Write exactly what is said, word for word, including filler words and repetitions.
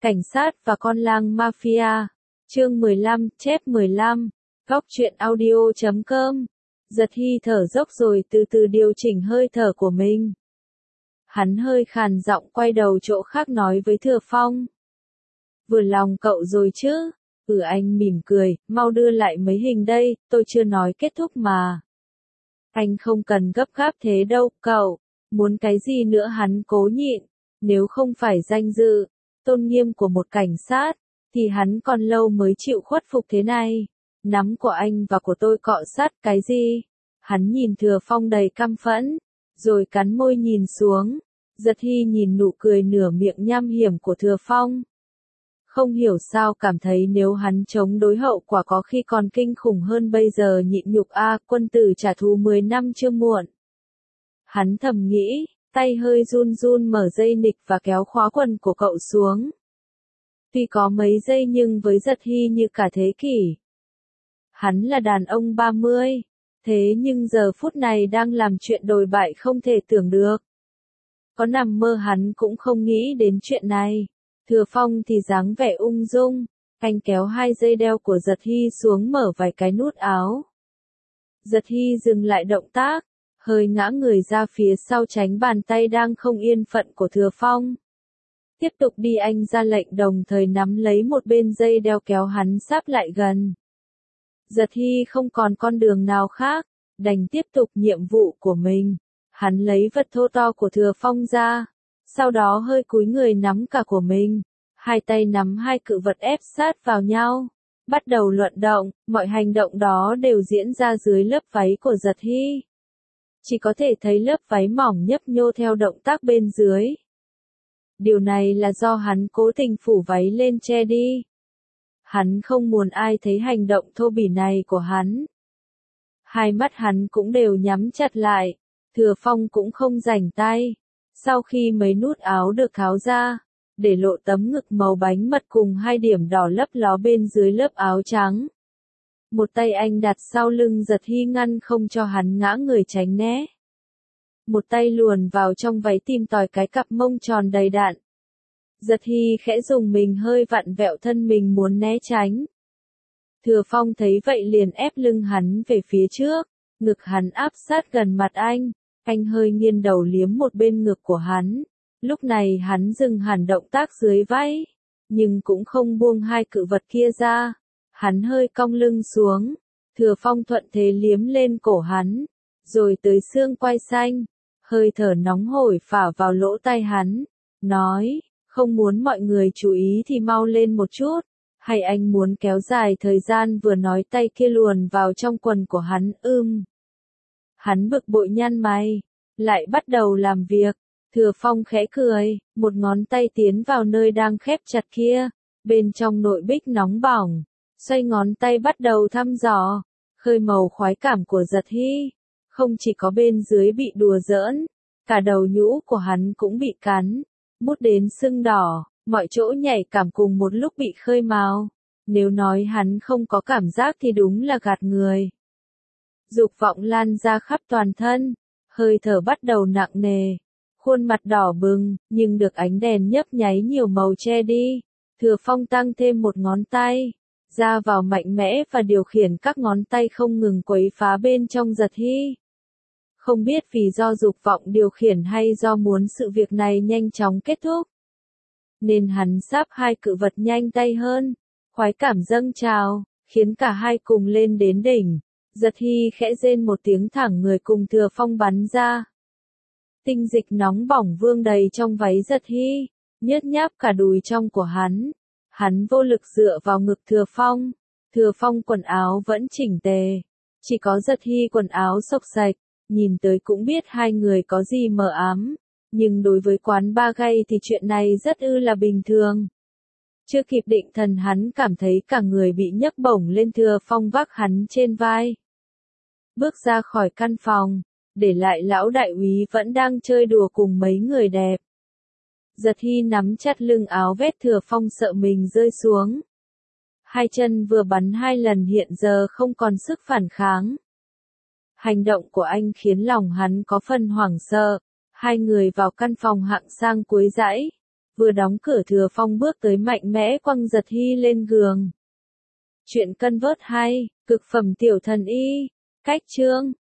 Cảnh sát và con lang mafia. Chương mười lăm, chép mười lăm. Góc truyện audio chấm com. Giật Hy thở dốc rồi từ từ điều chỉnh hơi thở của mình. Hắn hơi khàn giọng quay đầu chỗ khác nói với Thừa Phong. Vừa lòng cậu rồi chứ? Ừ, anh mỉm cười, mau đưa lại mấy hình đây, tôi chưa nói kết thúc mà. Anh không cần gấp gáp thế đâu, cậu. Muốn cái gì nữa hắn cố nhịn. Nếu không phải danh dự, tôn nghiêm của một cảnh sát, thì hắn còn lâu mới chịu khuất phục thế này. Nắm của anh và của tôi cọ sát cái gì? Hắn nhìn Thừa Phong đầy căm phẫn, rồi cắn môi nhìn xuống. Giật Hy nhìn nụ cười nửa miệng nham hiểm của Thừa Phong. Không hiểu sao cảm thấy nếu hắn chống đối hậu quả có khi còn kinh khủng hơn bây giờ nhịn nhục a, quân tử trả thù mười năm chưa muộn. Hắn thầm nghĩ, tay hơi run run mở dây nịch và kéo khóa quần của cậu xuống. Tuy có mấy giây nhưng với Giật Hy như cả thế kỷ. Hắn là đàn ông ba mươi, thế nhưng giờ phút này đang làm chuyện đồi bại không thể tưởng được. Có nằm mơ hắn cũng không nghĩ đến chuyện này. Thừa Phong thì dáng vẻ ung dung, anh kéo hai dây đeo của Giật Hy xuống mở vài cái nút áo. Giật Hy dừng lại động tác, hơi ngã người ra phía sau tránh bàn tay đang không yên phận của Thừa Phong. Tiếp tục đi, anh ra lệnh đồng thời nắm lấy một bên dây đeo kéo hắn sáp lại gần. Giật Hy không còn con đường nào khác, đành tiếp tục nhiệm vụ của mình. Hắn lấy vật thô to của Thừa Phong ra, sau đó hơi cúi người nắm cả của mình. Hai tay nắm hai cự vật ép sát vào nhau, bắt đầu luận động, mọi hành động đó đều diễn ra dưới lớp váy của Giật Hy. Chỉ có thể thấy lớp váy mỏng nhấp nhô theo động tác bên dưới. Điều này là do hắn cố tình phủ váy lên che đi. Hắn không muốn ai thấy hành động thô bỉ này của hắn. Hai mắt hắn cũng đều nhắm chặt lại, Thừa Phong cũng không rảnh tay. Sau khi mấy nút áo được tháo ra, để lộ tấm ngực màu bánh mật cùng hai điểm đỏ lấp ló bên dưới lớp áo trắng. Một tay anh đặt sau lưng Giật Hy ngăn không cho hắn ngã người tránh né. Một tay luồn vào trong váy tìm tòi cái cặp mông tròn đầy đặn. Giật Hy khẽ dùng mình hơi vặn vẹo thân mình muốn né tránh. Thừa Phong thấy vậy liền ép lưng hắn về phía trước, ngực hắn áp sát gần mặt anh, anh hơi nghiêng đầu liếm một bên ngực của hắn. Lúc này hắn dừng hẳn động tác dưới váy, nhưng cũng không buông hai cự vật kia ra. Hắn hơi cong lưng xuống, Thừa Phong thuận thế liếm lên cổ hắn, rồi tới xương quai xanh, hơi thở nóng hổi phả vào lỗ tai hắn, nói, không muốn mọi người chú ý thì mau lên một chút, hay anh muốn kéo dài thời gian? Vừa nói tay kia luồn vào trong quần của hắn, ưm. Hắn bực bội nhăn mày, lại bắt đầu làm việc. Thừa Phong khẽ cười, một ngón tay tiến vào nơi đang khép chặt kia, bên trong nội bích nóng bỏng, xoay ngón tay bắt đầu thăm dò, khơi màu khoái cảm của Giật Hy. Không chỉ có bên dưới bị đùa giỡn, cả đầu nhũ của hắn cũng bị cắn, mút đến sưng đỏ, mọi chỗ nhạy cảm cùng một lúc bị khơi mào. Nếu nói hắn không có cảm giác thì đúng là gạt người. Dục vọng lan ra khắp toàn thân, hơi thở bắt đầu nặng nề. Khuôn mặt đỏ bừng, nhưng được ánh đèn nhấp nháy nhiều màu che đi. Thừa Phong tăng thêm một ngón tay, ra vào mạnh mẽ và điều khiển các ngón tay không ngừng quấy phá bên trong Giật Hy. Không biết vì do dục vọng điều khiển hay do muốn sự việc này nhanh chóng kết thúc, nên hắn sáp hai cự vật nhanh tay hơn. Khoái cảm dâng trào, khiến cả hai cùng lên đến đỉnh. Giật Hy khẽ rên một tiếng thẳng người cùng Thừa Phong bắn ra. Tinh dịch nóng bỏng vương đầy trong váy Giật Hy, nhớt nháp cả đùi trong của hắn. Hắn vô lực dựa vào ngực Thừa Phong. Thừa Phong quần áo vẫn chỉnh tề, chỉ có Giật Hy quần áo xộc xạch, nhìn tới cũng biết hai người có gì mờ ám. Nhưng đối với quán ba gay thì chuyện này rất ư là bình thường. Chưa kịp định thần hắn cảm thấy cả người bị nhấc bổng lên, Thừa Phong vác hắn trên vai. Bước ra khỏi căn phòng, để lại lão đại úy vẫn đang chơi đùa cùng mấy người đẹp. Giật Hy nắm chặt lưng áo vét Thừa Phong sợ mình rơi xuống. Hai chân vừa bắn hai lần hiện giờ không còn sức phản kháng. Hành động của anh khiến lòng hắn có phần hoảng sợ. Hai người vào căn phòng hạng sang cuối dãy. Vừa đóng cửa Thừa Phong bước tới mạnh mẽ quăng Giật Hy lên giường. Chuyện cân vớt hay, cực phẩm tiểu thần y. Cách chương